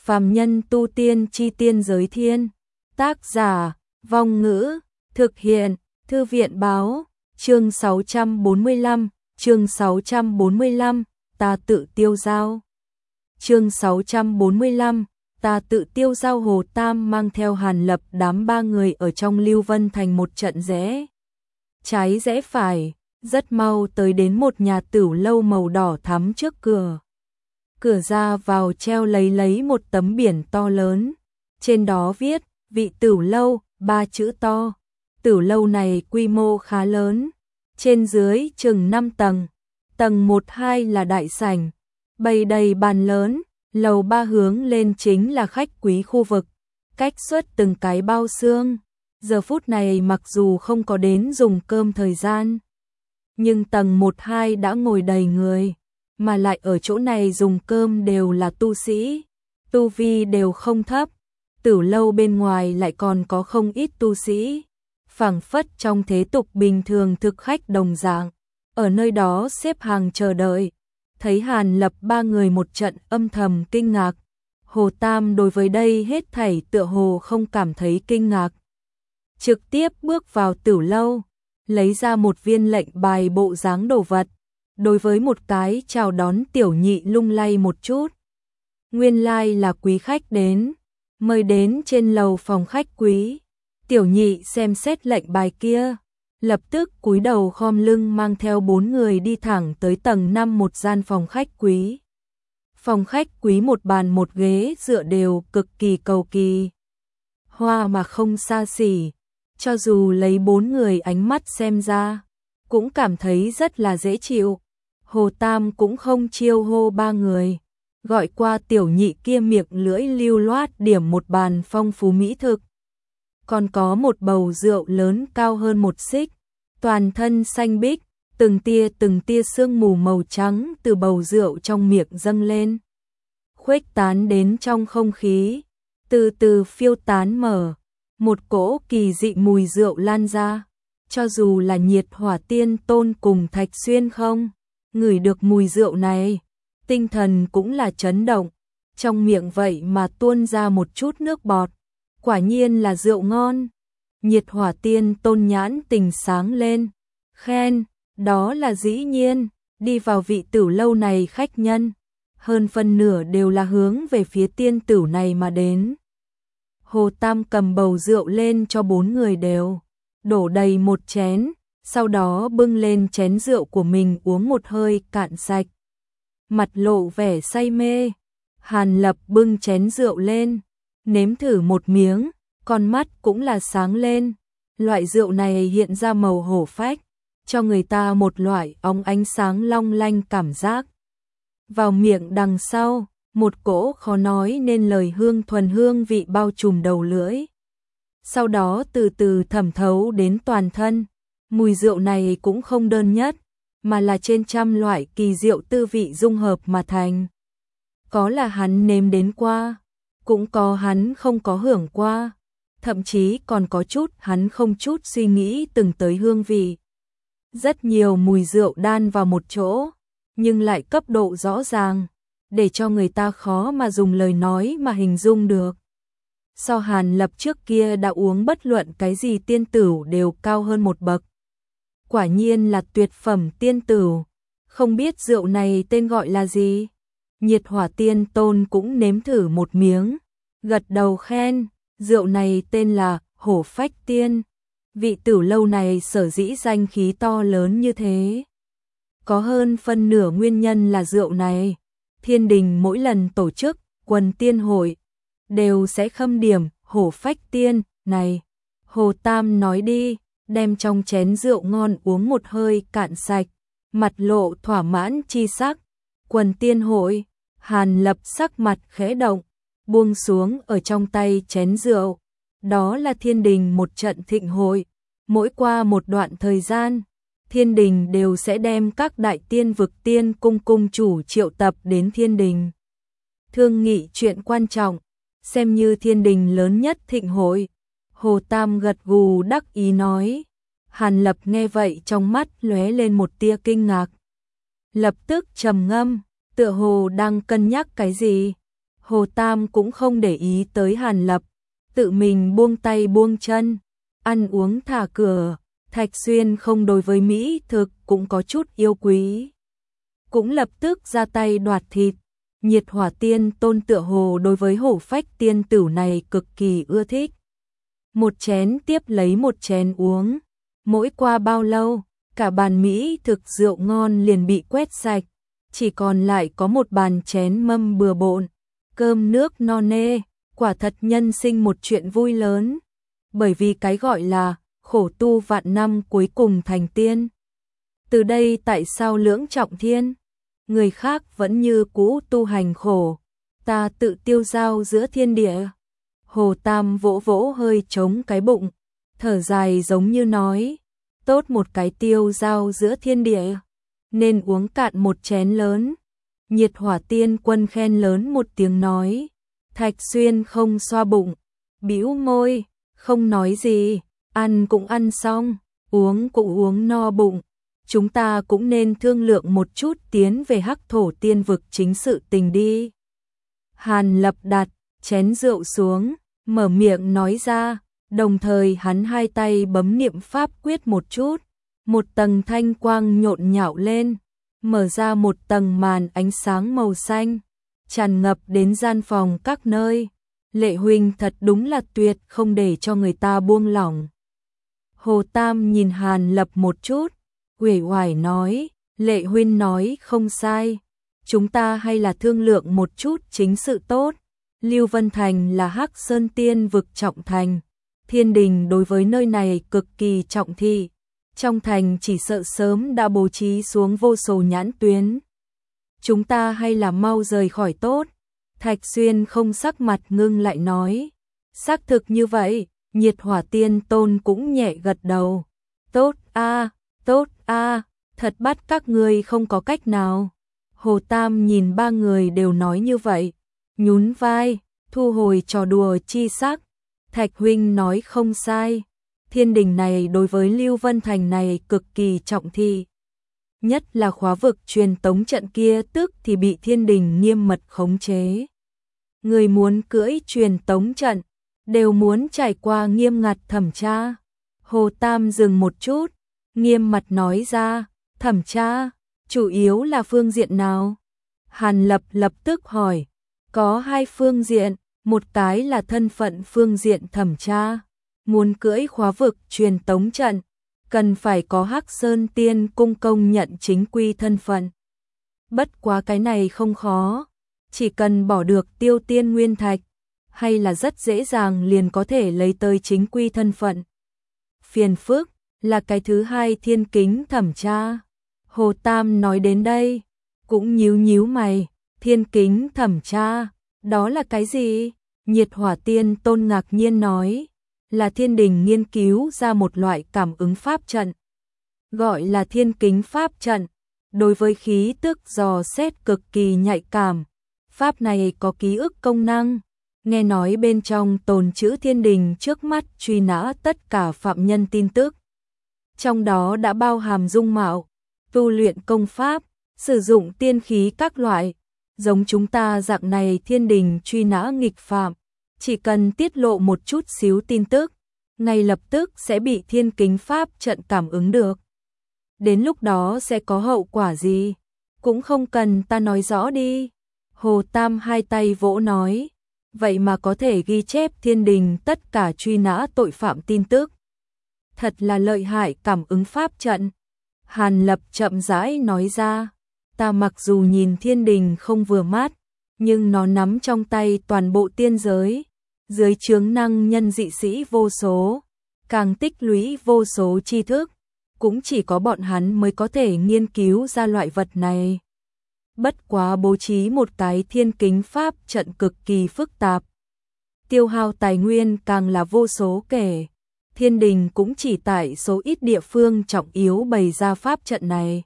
Phàm nhân tu tiên chi tiên giới thiên. Tác giả, Vong Ngữ, thực hiện, Thư viện báo, chương 645, chương 645, ta tự tiêu dao. Chương 645, ta tự tiêu dao. Hồ Tam mang theo Hàn Lập đám ba người ở trong Lưu Vân Thành một trận rẽ trái rẽ phải, rất mau tới đến một nhà tửu lâu màu đỏ thắm trước cửa. Cửa ra vào treo lấy một tấm biển to lớn, trên đó viết, vị tửu lâu, 3 chữ to. Tửu lâu này quy mô khá lớn, trên dưới chừng 5 tầng, tầng 1-2 là đại sảnh, bày đầy bàn lớn, lầu 3 hướng lên chính là khách quý khu vực, cách xuất từng cái bao xương. Giờ phút này mặc dù không có đến dùng cơm thời gian, nhưng tầng 1-2 đã ngồi đầy người, mà lại ở chỗ này dùng cơm đều là tu sĩ, tu vi đều không thấp. Tửu lâu bên ngoài lại còn có không ít tu sĩ, phảng phất trong thế tục bình thường thực khách đồng dạng, ở nơi đó xếp hàng chờ đợi. Thấy Hàn Lập ba người một trận âm thầm kinh ngạc, Hồ Tam đối với đây hết thảy tựa hồ không cảm thấy kinh ngạc. Trực tiếp bước vào tửu lâu, lấy ra một viên lệnh bài bộ dáng đồ vật, đối với một cái chào đón tiểu nhị lung lay một chút. Nguyên lai là quý khách đến, mời đến trên lầu phòng khách quý. Tiểu nhị xem xét lệnh bài kia, lập tức cúi đầu khom lưng mang theo 4 người đi thẳng tới tầng 5 một gian phòng khách quý. Phòng khách quý một bàn một ghế dựa đều cực kỳ cầu kỳ, hoa mà không xa xỉ, cho dù lấy 4 người ánh mắt xem ra, cũng cảm thấy rất là dễ chịu. Hồ Tam cũng không chiêu hô ba người, gọi qua tiểu nhị kia miệng lưỡi lưu loát điểm một bàn phong phú mỹ thực. Còn có một bầu rượu lớn cao hơn một xích, toàn thân xanh biếc, từng tia sương mù màu trắng từ bầu rượu trong miệng dâng lên, khuếch tán đến trong không khí, từ từ phiêu tán mở, một cỗ kỳ dị mùi rượu lan ra. Cho dù là Nhiệt Hỏa Tiên Tôn cùng Thạch Xuyên không ngửi được mùi rượu này, tinh thần cũng là chấn động, trong miệng vậy mà tuôn ra một chút nước bọt. Quả nhiên là rượu ngon. Nhiệt Hỏa Tiên Tôn nhãn tình sáng lên, khen, đó là dĩ nhiên, đi vào vị tửu lâu này khách nhân, hơn phân nửa đều là hướng về phía tiên tửu này mà đến. Hồ Tam cầm bầu rượu lên cho 4 người đều đổ đầy một chén, sau đó bưng lên chén rượu của mình uống một hơi cạn sạch, mặt lộ vẻ say mê. Hàn Lập bưng chén rượu lên, nếm thử một miếng, con mắt cũng là sáng lên. Loại rượu này hiện ra màu hổ phách, cho người ta một loại óng ánh sáng long lanh cảm giác. Vào miệng đằng sau, một cỗ khó nói nên lời hương thuần hương vị bao trùm đầu lưỡi, sau đó từ từ thẩm thấu đến toàn thân. Mùi rượu này cũng không đơn nhất, mà là trên trăm loại kỳ diệu tư vị dung hợp mà thành. Có là hắn nếm đến qua, cũng có hắn không có hưởng qua, thậm chí còn có chút hắn không chút suy nghĩ từng tới hương vị. Rất nhiều mùi rượu đan vào một chỗ, nhưng lại cấp độ rõ ràng, để cho người ta khó mà dùng lời nói mà hình dung được. So Hàn Lập trước kia đã uống bất luận cái gì tiên tửu đều cao hơn một bậc. Quả nhiên là tuyệt phẩm tiên tửu, không biết rượu này tên gọi là gì. Nhiệt Hỏa Tiên Tôn cũng nếm thử một miếng, gật đầu khen, rượu này tên là Hổ Phách Tiên. Vị tửu lâu này sở dĩ danh khí to lớn như thế, có hơn phân nửa nguyên nhân là rượu này. Thiên đình mỗi lần tổ chức quần tiên hội, đều sẽ khâm điểm Hổ Phách Tiên này. Hồ Tam nói đi, đem trong chén rượu ngon uống một hơi cạn sạch, mặt lộ thỏa mãn chi sắc. Quần tiên hội, Hàn Lập sắc mặt khẽ động, buông xuống ở trong tay chén rượu. Đó là thiên đình một trận thịnh hội, mỗi qua một đoạn thời gian, thiên đình đều sẽ đem các đại tiên vực tiên cung chủ triệu tập đến thiên đình, thương nghị chuyện quan trọng, xem như thiên đình lớn nhất thịnh hội. Hồ Tam gật gù đắc ý nói. Hàn Lập nghe vậy trong mắt lóe lên một tia kinh ngạc, lập tức trầm ngâm, tựa hồ đang cân nhắc cái gì. Hồ Tam cũng không để ý tới Hàn Lập, tự mình buông tay buông chân, ăn uống thả cửa. Thạch Xuyên không đối với mỹ thực cũng có chút yêu quý, cũng lập tức ra tay đoạt thịt. Nhiệt Hỏa Tiên Tôn tựa hồ đối với hổ phách tiên tử này cực kỳ ưa thích. Một chén tiếp lấy một chén uống, mỗi qua bao lâu, cả bàn mỹ thực rượu ngon liền bị quét sạch, chỉ còn lại có một bàn chén mâm bừa bộn, cơm nước no nê, quả thật nhân sinh một chuyện vui lớn. Bởi vì cái gọi là khổ tu vạn năm cuối cùng thành tiên. Từ đây tại sao lưỡng trọng thiên? Người khác vẫn như cũ tu hành khổ, ta tự tiêu dao giữa thiên địa. Hồ Tam vỗ vỗ hơi trống cái bụng, thở dài giống như nói, tốt một cái tiêu dao giữa thiên địa, nên uống cạn một chén lớn. Nhiệt Hỏa Tiên Quân khen lớn một tiếng nói, Thạch Xuyên không xoa bụng, bĩu môi, không nói gì, ăn cũng ăn xong, uống cũng uống no bụng. Chúng ta cũng nên thương lượng một chút tiến về Hắc Thổ Tiên vực chính sự tình đi. Hàn Lập đặt chén rượu xuống, mở miệng nói ra, đồng thời hắn hai tay bấm niệm pháp quyết một chút, một tầng thanh quang nhộn nhạo lên, mở ra một tầng màn ánh sáng màu xanh, tràn ngập đến gian phòng các nơi. Lệ huynh thật đúng là tuyệt, không để cho người ta buông lỏng. Hồ Tam nhìn Hàn Lập một chút, uể oải nói, Lệ huynh nói không sai, chúng ta hay là thương lượng một chút chính sự tốt. Lưu Vân Thành là Hắc Sơn Tiên vực trọng thành, thiên đình đối với nơi này cực kỳ trọng thị, trong thành chỉ sợ sớm đã bố trí xuống vô số nhãn tuyến. Chúng ta hay là mau rời khỏi tốt. Thạch Xuyên không sắc mặt ngưng lại nói, xác thực như vậy. Nhiệt Hỏa Tiên Tôn cũng nhẹ gật đầu, tốt a, thật bắt các ngươi không có cách nào. Hồ Tam nhìn ba người đều nói như vậy, nhún vai, thu hồi trò đùa chi sắc. Thạch huynh nói không sai, thiên đình này đối với Lưu Vân Thành này cực kỳ trọng thị, nhất là khóa vực truyền tống trận kia tức thì bị thiên đình nghiêm mật khống chế. Người muốn cưỡi truyền tống trận đều muốn trải qua nghiêm ngặt thẩm tra. Hồ Tam dừng một chút, nghiêm mặt nói ra, thẩm tra, chủ yếu là phương diện nào? Hàn Lập lập tức hỏi, có hai phương diện, một cái là thân phận phương diện thẩm tra, muốn cưỡi khóa vực truyền tống trận, cần phải có Hắc Sơn Tiên cung công nhận chính quy thân phận. Bất quá cái này không khó, chỉ cần bỏ được Tiêu Tiên Nguyên Thạch, hay là rất dễ dàng liền có thể lấy tới chính quy thân phận. Phiền phức là cái thứ hai thiên kính thẩm tra. Hồ Tam nói đến đây, cũng nhíu nhíu mày, thiên kính thẩm tra, đó là cái gì? Nhiệt Hỏa Tiên Tôn ngạc nhiên nói, là thiên đình nghiên cứu ra một loại cảm ứng pháp trận, gọi là thiên kính pháp trận, đối với khí tức dò xét cực kỳ nhạy cảm. Pháp này có ký ức công năng, nghe nói bên trong tồn trữ thiên đình trước mắt truy nã tất cả phạm nhân tin tức. Trong đó đã bao hàm dung mạo, tu luyện công pháp, sử dụng tiên khí các loại. Giống chúng ta dạng này thiên đình truy nã nghịch phạm, chỉ cần tiết lộ một chút xíu tin tức, ngay lập tức sẽ bị thiên kính pháp trận cảm ứng được. Đến lúc đó sẽ có hậu quả gì? Cũng không cần ta nói rõ đi. Hồ Tam hai tay vỗ nói, vậy mà có thể ghi chép thiên đình tất cả truy nã tội phạm tin tức. Thật là lợi hại cảm ứng pháp trận. Hàn Lập chậm rãi nói ra, ta mặc dù nhìn thiên đình không vừa mắt, nhưng nó nắm trong tay toàn bộ tiên giới, dưới chướng năng nhân dị sĩ vô số, càng tích lũy vô số tri thức, cũng chỉ có bọn hắn mới có thể nghiên cứu ra loại vật này. Bất quá bố trí một cái thiên kính pháp trận cực kỳ phức tạp, tiêu hao tài nguyên càng là vô số kể. Thiên đình cũng chỉ tại số ít địa phương trọng yếu bày ra pháp trận này.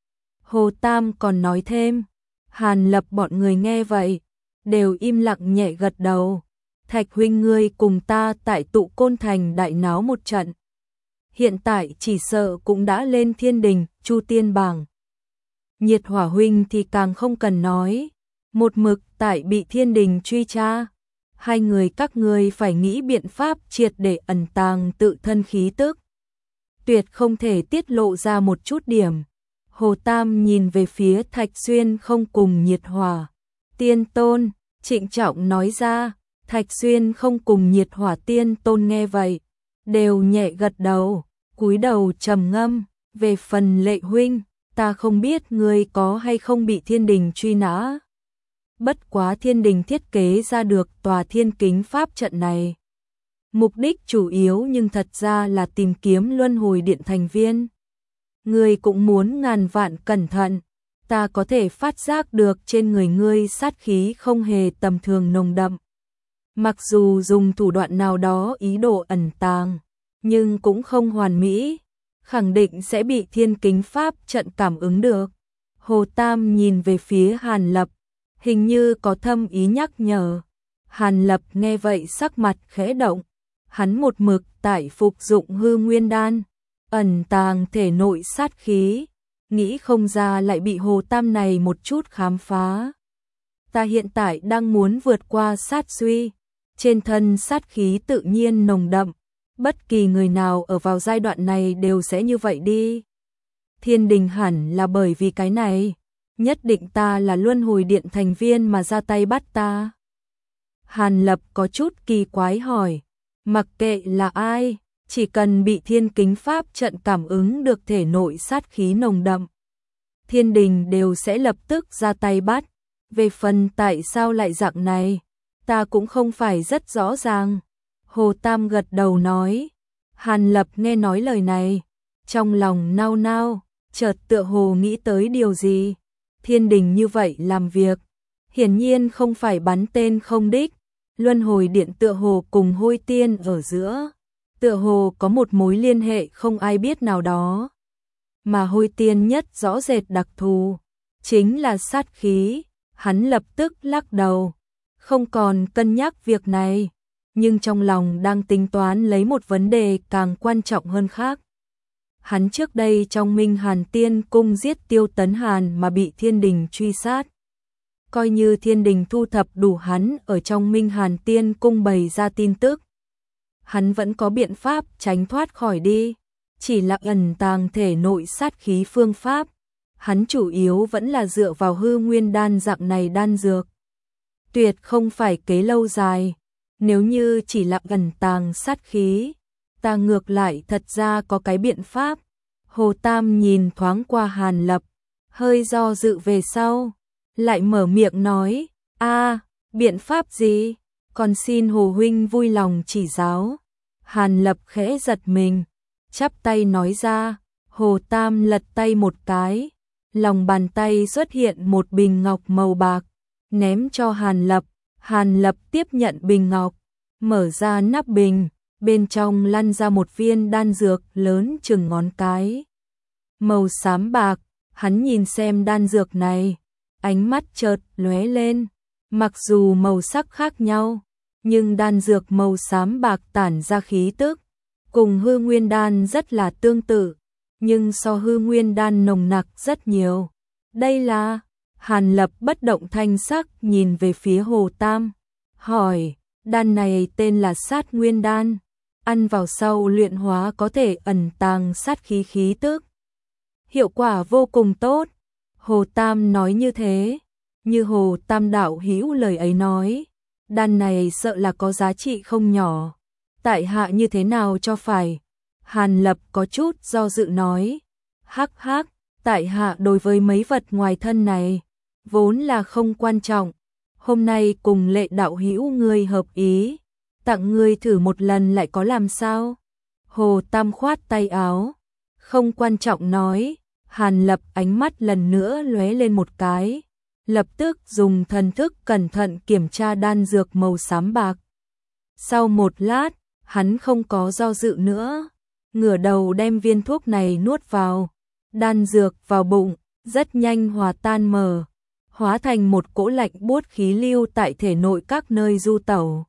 Hồ Tam còn nói thêm, Hàn Lập bọn người nghe vậy, đều im lặng nhẹ gật đầu. Thạch huynh ngươi cùng ta tại Tụ Côn Thành đại náo một trận. Hiện tại chỉ sợ cũng đã lên thiên đình, Chu Tiên bảng. Nhiệt Hỏa huynh thì càng không cần nói, một mực tại bị thiên đình truy tra. Hai người các ngươi phải nghĩ biện pháp triệt để ẩn tàng tự thân khí tức. Tuyệt không thể tiết lộ ra một chút điểm. Hồ Tam nhìn về phía Thạch Xuyên không cùng nhiệt hỏa. Tiên tôn, trịnh trọng nói ra. Thạch Xuyên không cùng nhiệt hỏa tiên tôn nghe vậy, đều nhẹ gật đầu, cúi đầu trầm ngâm. Về phần Lệ huynh, ta không biết ngươi có hay không bị thiên đình truy nã. Bất quá thiên đình thiết kế ra được tòa thiên kính pháp trận này. Mục đích chủ yếu nhưng thật ra là tìm kiếm luân hồi điện thành viên. Ngươi cũng muốn ngàn vạn cẩn thận, ta có thể phát giác được trên người ngươi sát khí không hề tầm thường nồng đậm. Mặc dù dùng thủ đoạn nào đó ý đồ ẩn tàng, nhưng cũng không hoàn mỹ, khẳng định sẽ bị thiên kính pháp trận cảm ứng được. Hồ Tam nhìn về phía Hàn Lập, hình như có thâm ý nhắc nhở. Hàn Lập nghe vậy sắc mặt khẽ động, hắn một mực tại phục dụng hư nguyên đan, ẩn tàng thể nội sát khí, nghĩ không ra lại bị Hồ Tam này một chút khám phá. Ta hiện tại đang muốn vượt qua sát suy, trên thân sát khí tự nhiên nồng đậm, bất kỳ người nào ở vào giai đoạn này đều sẽ như vậy đi. Thiên đình hẳn là bởi vì cái này, nhất định ta là luân hồi điện thành viên mà ra tay bắt ta. Hàn Lập có chút kỳ quái hỏi, mặc kệ là ai, chỉ cần bị thiên kính pháp trận cảm ứng được thể nội sát khí nồng đậm, thiên đình đều sẽ lập tức ra tay bắt. Về phần tại sao lại dạng này, ta cũng không phải rất rõ ràng. Hồ Tam gật đầu nói. Hàn Lập nghe nói lời này, trong lòng nao nao, chợt tựa hồ nghĩ tới điều gì. Thiên đình như vậy làm việc, hiển nhiên không phải bắn tên không đích. Luân hồi điện tựa hồ cùng Hôi Tiên ở giữa, tựa hồ có một mối liên hệ không ai biết nào đó. Mà Hôi Tiên nhất rõ rệt đặc thù, chính là sát khí. Hắn lập tức lắc đầu, không còn cân nhắc việc này, nhưng trong lòng đang tính toán lấy một vấn đề càng quan trọng hơn khác. Hắn trước đây trong Minh Hàn Tiên Cung giết Tiêu Tấn Hàn mà bị thiên đình truy sát. Coi như thiên đình thu thập đủ hắn ở trong Minh Hàn Tiên Cung bày ra tin tức, hắn vẫn có biện pháp tránh thoát khỏi đi, chỉ là ẩn tàng thể nội sát khí phương pháp. Hắn chủ yếu vẫn là dựa vào hư nguyên đan dạng này đan dược. Tuyệt không phải kế lâu dài, nếu như chỉ là ẩn tàng sát khí, ta ngược lại thật ra có cái biện pháp. Hồ Tam nhìn thoáng qua Hàn Lập, hơi do dự về sau, lại mở miệng nói, biện pháp gì? Còn xin Hồ huynh vui lòng chỉ giáo. Hàn Lập khẽ giật mình, chắp tay nói ra. Hồ Tam lật tay một cái, lòng bàn tay xuất hiện một bình ngọc màu bạc, ném cho Hàn Lập. Hàn Lập tiếp nhận bình ngọc, mở ra nắp bình, bên trong lăn ra một viên đan dược lớn chừng ngón cái, màu xám bạc. Hắn nhìn xem đan dược này, ánh mắt chợt lóe lên. Mặc dù màu sắc khác nhau, nhưng đan dược màu xám bạc tản ra khí tức, cùng hư nguyên đan rất là tương tự, nhưng so hư nguyên đan nồng nặc rất nhiều. Đây là... Hàn Lập bất động thanh sắc nhìn về phía Hồ Tam, hỏi, đan này tên là sát nguyên đan, ăn vào sau luyện hóa có thể ẩn tàng sát khí khí tức, hiệu quả vô cùng tốt. Hồ Tam nói như thế, như Hồ Tam đạo hữu lời ấy nói, đan này sợ là có giá trị không nhỏ, tại hạ như thế nào cho phải? Hàn Lập có chút do dự nói, hắc hắc, tại hạ đối với mấy vật ngoài thân này vốn là không quan trọng, hôm nay cùng Lệ đạo hữu ngươi hợp ý, tặng ngươi thử một lần lại có làm sao? Hồ Tam khoát tay áo, không quan trọng nói. Hàn Lập ánh mắt lần nữa lóe lên một cái, lập tức dùng thần thức cẩn thận kiểm tra đan dược màu xám bạc. Sau một lát, hắn không có do dự nữa, ngửa đầu đem viên thuốc này nuốt vào. Đan dược vào bụng, rất nhanh hòa tan mở, hóa thành một cỗ lạnh buốt khí lưu tại thể nội các nơi du tẩu.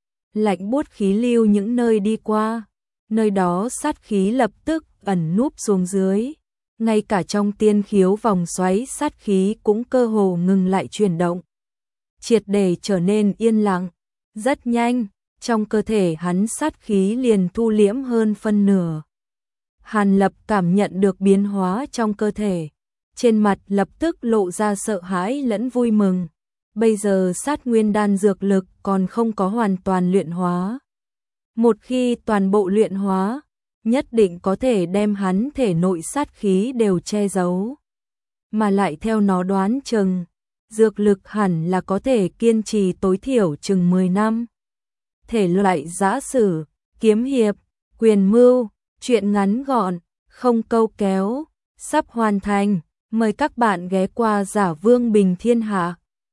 Lạnh buốt khí lưu những nơi đi qua, nơi đó sát khí lập tức ẩn núp xuống dưới. Ngay cả trong tiên khiếu vòng xoáy sát khí cũng cơ hồ ngừng lại chuyển động. triệt để trở nên yên lặng. Rất nhanh, trong cơ thể hắn sát khí liền thu liễm hơn phân nửa. Hàn Lập cảm nhận được biến hóa trong cơ thể, trên mặt lập tức lộ ra sợ hãi lẫn vui mừng. Bây giờ sát nguyên đan dược lực còn không có hoàn toàn luyện hóa. Một khi toàn bộ luyện hóa, nhất định có thể đem hắn thể nội sát khí đều che giấu. Mà lại theo nó đoán chừng, dược lực hẳn là có thể kiên trì tối thiểu chừng 10 năm. Thể loại giã sử, kiếm hiệp, quyền mưu, truyện ngắn gọn, không câu kéo, sắp hoàn thành. Mời các bạn ghé qua Giả Vương Bình Thiên Hạ.